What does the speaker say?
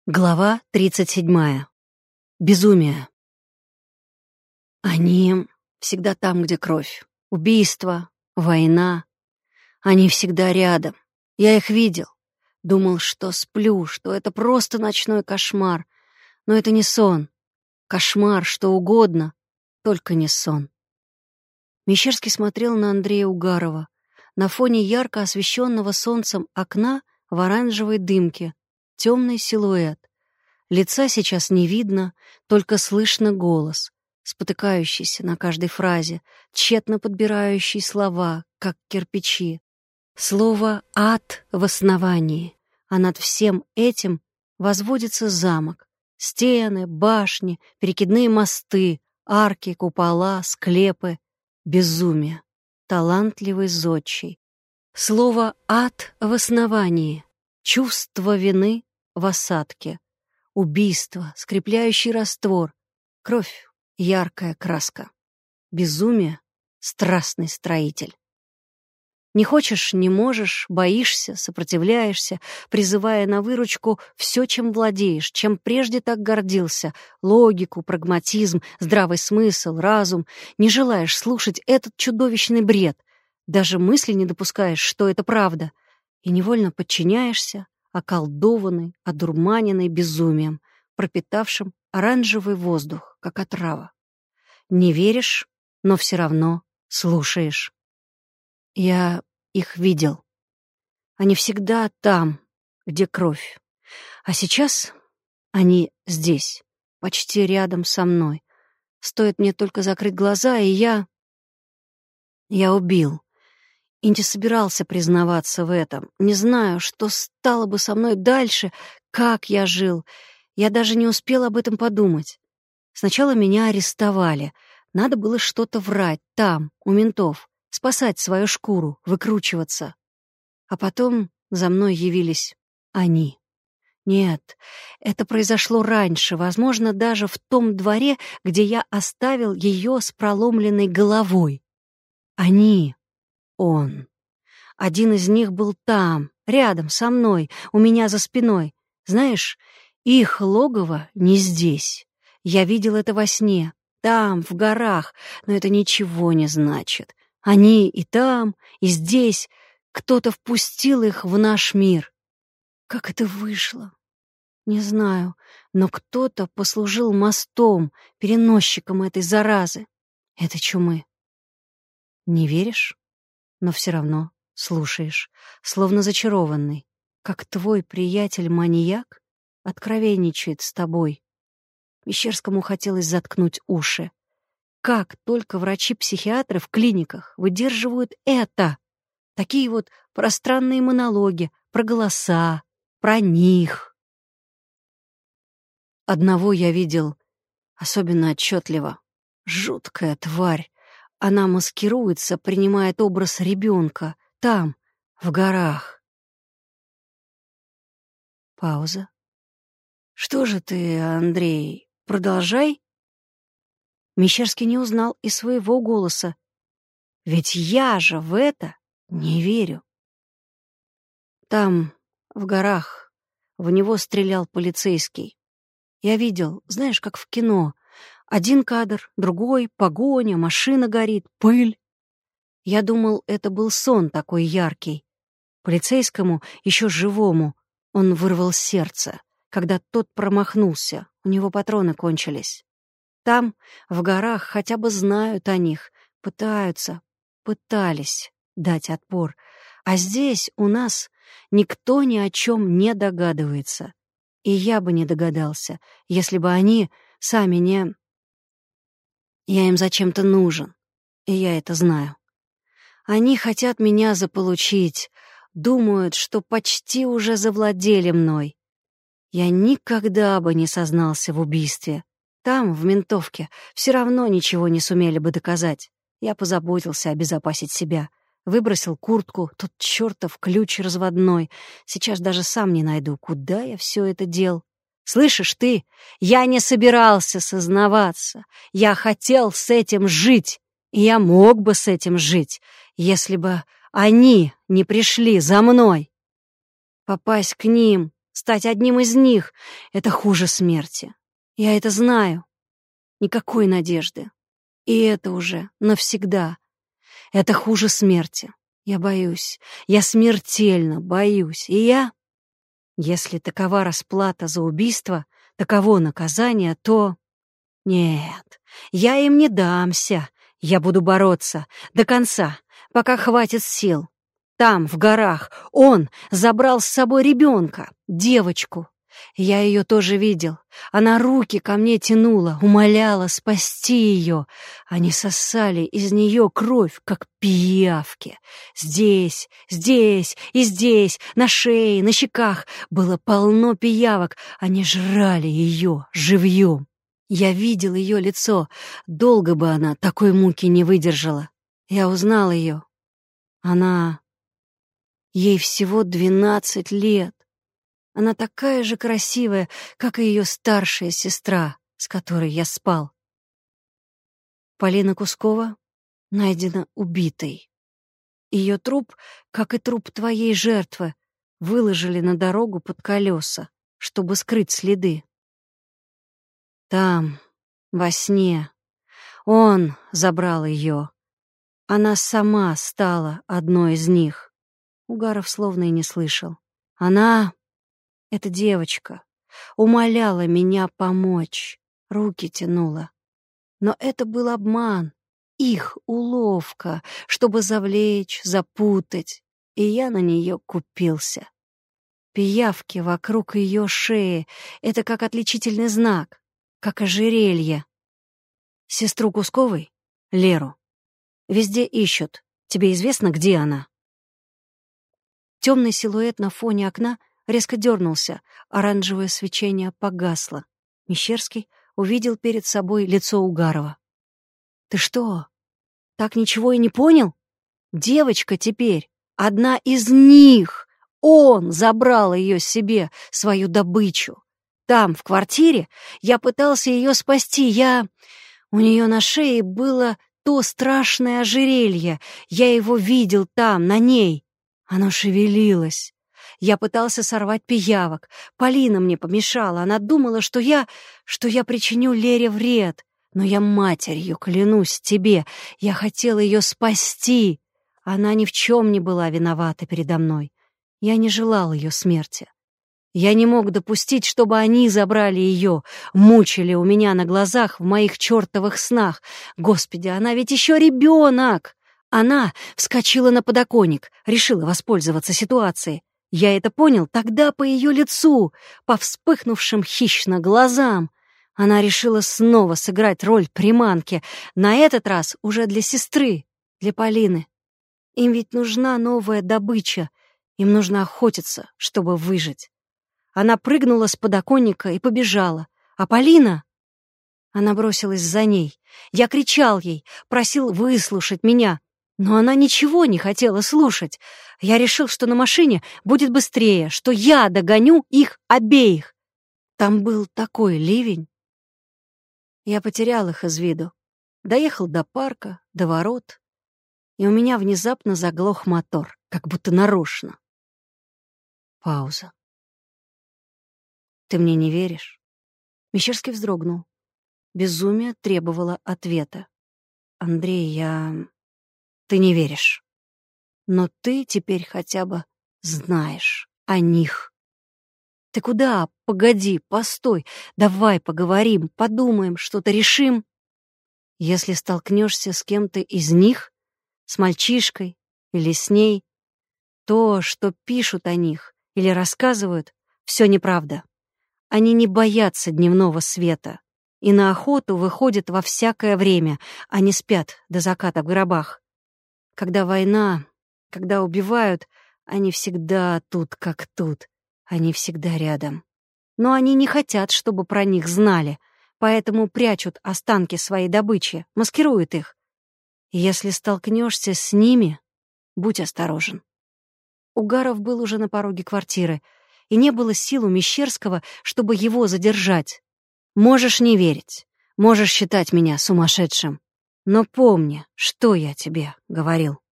Глава 37. Безумие. Они всегда там, где кровь. Убийство, война. Они всегда рядом. Я их видел. Думал, что сплю, что это просто ночной кошмар. Но это не сон. Кошмар, что угодно, только не сон. Мещерский смотрел на Андрея Угарова. На фоне ярко освещенного солнцем окна в оранжевой дымке. Темный силуэт. Лица сейчас не видно, только слышно голос, спотыкающийся на каждой фразе, тщетно подбирающий слова, как кирпичи. Слово «ад» в основании, а над всем этим возводится замок. Стены, башни, перекидные мосты, арки, купола, склепы. Безумие. Талантливый зодчий. Слово «ад» в основании, чувство вины в осадке. Убийство, скрепляющий раствор, кровь, яркая краска. Безумие, страстный строитель. Не хочешь, не можешь, боишься, сопротивляешься, призывая на выручку все, чем владеешь, чем прежде так гордился, логику, прагматизм, здравый смысл, разум. Не желаешь слушать этот чудовищный бред, даже мысли не допускаешь, что это правда, и невольно подчиняешься, околдованный, одурманенный безумием, пропитавшим оранжевый воздух, как отрава. Не веришь, но все равно слушаешь. Я их видел. Они всегда там, где кровь. А сейчас они здесь, почти рядом со мной. Стоит мне только закрыть глаза, и я убил. И не собирался признаваться в этом. Не знаю, что стало бы со мной дальше, как я жил. Я даже не успел об этом подумать. Сначала меня арестовали. Надо было что-то врать там, у ментов, спасать свою шкуру, выкручиваться. А потом за мной явились они. Нет, это произошло раньше, возможно, даже в том дворе, где я оставил ее с проломленной головой. Они... Он. Один из них был там, рядом со мной, у меня за спиной. Знаешь, их логово не здесь. Я видел это во сне, там, в горах, но это ничего не значит. Они и там, и здесь. Кто-то впустил их в наш мир. Как это вышло? Не знаю, но кто-то послужил мостом, переносчиком этой заразы, этой чумы. Не веришь? Но все равно слушаешь, словно зачарованный, как твой приятель-маньяк откровенничает с тобой. Мещерскому хотелось заткнуть уши. Как только врачи-психиатры в клиниках выдерживают это? Такие вот пространные монологи про голоса, про них. Одного я видел особенно отчетливо. Жуткая тварь. Она маскируется, принимает образ ребенка. Там, в горах. Пауза. «Что же ты, Андрей, продолжай?» Мещерский не узнал и своего голоса. «Ведь я же в это не верю». Там, в горах, в него стрелял полицейский. Я видел, знаешь, как в кино. Один кадр, другой, погоня, машина горит, пыль. Я думал, это был сон такой яркий. Полицейскому, еще живому, он вырвал сердце, когда тот промахнулся, у него патроны кончились. Там, в горах, хотя бы знают о них, пытались дать отпор. А здесь у нас никто ни о чем не догадывается. И я бы не догадался, если бы они сами не... Я им зачем-то нужен, и я это знаю. Они хотят меня заполучить, думают, что почти уже завладели мной. Я никогда бы не сознался в убийстве. Там, в ментовке, все равно ничего не сумели бы доказать. Я позаботился обезопасить себя. Выбросил куртку, тот чертов ключ разводной. Сейчас даже сам не найду, куда я все это дел. Слышишь ты, я не собирался сознаваться. Я хотел с этим жить, и я мог бы с этим жить, если бы они не пришли за мной. Попасть к ним Стать одним из них — это хуже смерти. Я это знаю. Никакой надежды. И это уже навсегда. Это хуже смерти. Я боюсь. Я смертельно боюсь. И я... Если такова расплата за убийство, таково наказание, то... Нет, я им не дамся. Я буду бороться до конца, пока хватит сил. Там, в горах, он забрал с собой ребенка, девочку. Я ее тоже видел. Она руки ко мне тянула, умоляла спасти ее. Они сосали из нее кровь, как пиявки. Здесь, здесь и здесь, на шее, на щеках было полно пиявок. Они жрали ее живьем. Я видел ее лицо. Долго бы она такой муки не выдержала. Я узнал ее. Ей всего 12 лет. Она такая же красивая, как и ее старшая сестра, с которой я спал. Полина Кускова найдена убитой. Ее труп, как и труп твоей жертвы, выложили на дорогу под колеса, чтобы скрыть следы. Там, во сне, он забрал ее. Она сама стала одной из них. Угаров словно и не слышал. Эта девочка умоляла меня помочь, руки тянула. Но это был обман, их уловка, чтобы завлечь, запутать, и я на нее купился. Пиявки вокруг ее шеи — это как отличительный знак, как ожерелье. Сестру Кусковой, Леру, везде ищут. Тебе известно, где она? Темный силуэт на фоне окна резко дернулся, оранжевое свечение погасло. Мещерский увидел перед собой лицо Угарова. «Ты что, так ничего и не понял? Девочка теперь одна из них. Он забрал ее себе, свою добычу. Там, в квартире, я пытался ее спасти. У нее на шее было то страшное ожерелье. Я его видел там, на ней. Оно шевелилось. Я пытался сорвать пиявок. Полина мне помешала. Она думала, что я причиню Лере вред. Но я матерью клянусь тебе. Я хотел ее спасти. Она ни в чем не была виновата передо мной. Я не желал ее смерти. Я не мог допустить, чтобы они забрали ее, мучили у меня на глазах в моих чертовых снах. Господи, она ведь еще ребенок! Она вскочила на подоконник, решила воспользоваться ситуацией. Я это понял тогда по ее лицу, по вспыхнувшим хищно глазам. Она решила снова сыграть роль приманки, на этот раз уже для сестры, для Полины. Им ведь нужна новая добыча, им нужно охотиться, чтобы выжить. Она прыгнула с подоконника и побежала. А Полина... Она бросилась за ней. Я кричал ей, просил выслушать меня. Но она ничего не хотела слушать. Я решил, что на машине будет быстрее, что я догоню их обеих. Там был такой ливень. Я потерял их из виду. Доехал до парка, до ворот, и у меня внезапно заглох мотор, как будто нарочно. Пауза. «Ты мне не веришь?» Мещерский вздрогнул. Безумие требовало ответа. «Андрей, Ты не веришь. Но ты теперь хотя бы знаешь о них. Ты куда? Погоди, постой. Давай поговорим, подумаем, что-то решим. Если столкнешься с кем-то из них, с мальчишкой или с ней, то, что пишут о них или рассказывают, все неправда. Они не боятся дневного света и на охоту выходят во всякое время, а не спят до заката в гробах. Когда война, когда убивают, они всегда тут как тут, они всегда рядом. Но они не хотят, чтобы про них знали, поэтому прячут останки своей добычи, маскируют их. И если столкнешься с ними, будь осторожен. Угаров был уже на пороге квартиры, и не было сил у Мещерского, чтобы его задержать. Можешь не верить, можешь считать меня сумасшедшим, но помни, что я тебе говорил.